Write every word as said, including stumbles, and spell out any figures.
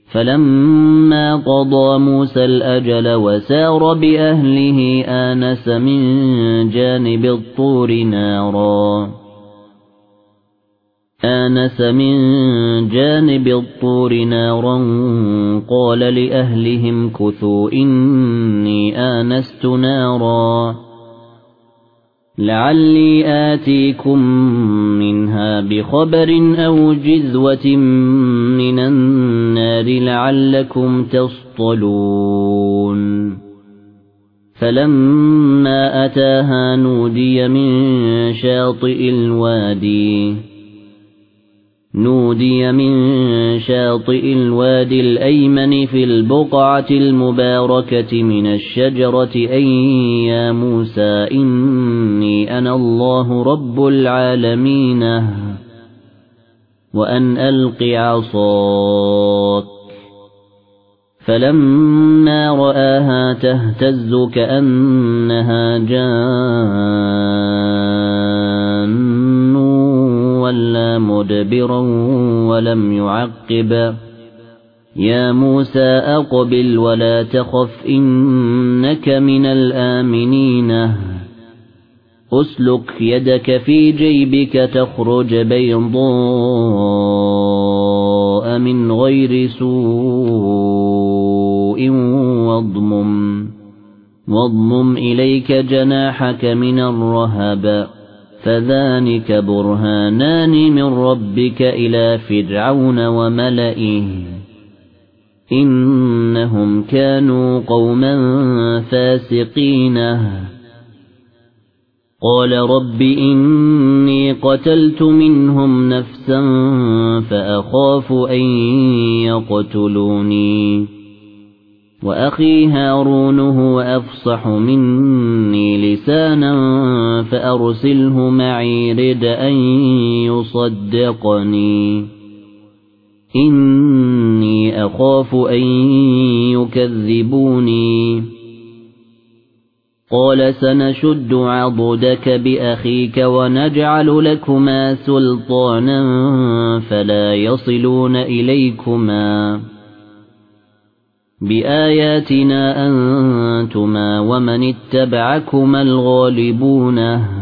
فَلَمَّا قَضَى مُوسَى الْأَجَلَ وَسَارَ بِأَهْلِهِ آنَسَ مِن جَانِبِ الطُّورِ نَارًا آنَسَ مِن جَانِبِ الطُّورِ نَارًا قَالَ لِأَهْلِهِ امْكُثُوا إِنِّي آنَسْتُ نَارًا لَعَلِّي آتِيكُم مِّنْهَا بِخَبَرٍ أَوْ جِذْوَةٍ مِّنَ النَّارِ لَعَلَّكُمْ تَصْطَلُونَ فَلَمَّا أَتَاهَا نُودِيَ مِن شَاطِئِ الْوَادِي نودي من شاطئ الوادي الأيمن في البقعة المباركة من الشجرة أن يا موسى إني أنا الله رب العالمين وأن ألق عصاك فلما رآها تهتز كأنها جان وَلَّى مُدْبِرًا وَلَمْ يُعَقِّبْ يَا مُوسَى أَقْبِلْ وَلَا تَخَفْ إِنَّكَ مِنَ الْآمِنِينَ أُسْلُكْ يَدَكَ فِي جَيْبِكَ تَخْرُجْ بَيْضَاءَ مِنْ غَيْرِ سُوءٍ وَاضْمُمْ وَاضْمُمْ إِلَيْكَ جَنَاحَكَ مِنَ الرَّهْبِ فَذَلِكَ بُرْهَانَانِ مِنْ رَبِّكَ إِلَى فِرْعَوْنَ وَمَلَئِهِ إِنَّهُمْ كَانُوا قَوْمًا فَاسِقِينَ قَالَ رَبِّ إِنِّي قَتَلْتُ مِنْهُمْ نَفْسًا فَأَخَافُ أَنْ يَقْتُلُونِ وَأَخِي هَارُونُ هُوَ أَفْصَحُ مِنِّي لِسَانًا فَأَرْسِلْهُ مَعِي رِدْءًا أَن يُصَدِّقَنِي إِنِّي أَخَافُ أَن يُكَذِّبُونِ قَالَ سَنَشُدُّ عَضُدَكَ بِأَخِيكَ وَنَجْعَلُ لَكُمَا سُلْطَانًا فَلَا يَصِلُونَ إِلَيْكُمَا بِآيَاتِنَا أَنْتُمَا وَمَنِ اتَّبَعَكُمَا الْغَالِبُونَ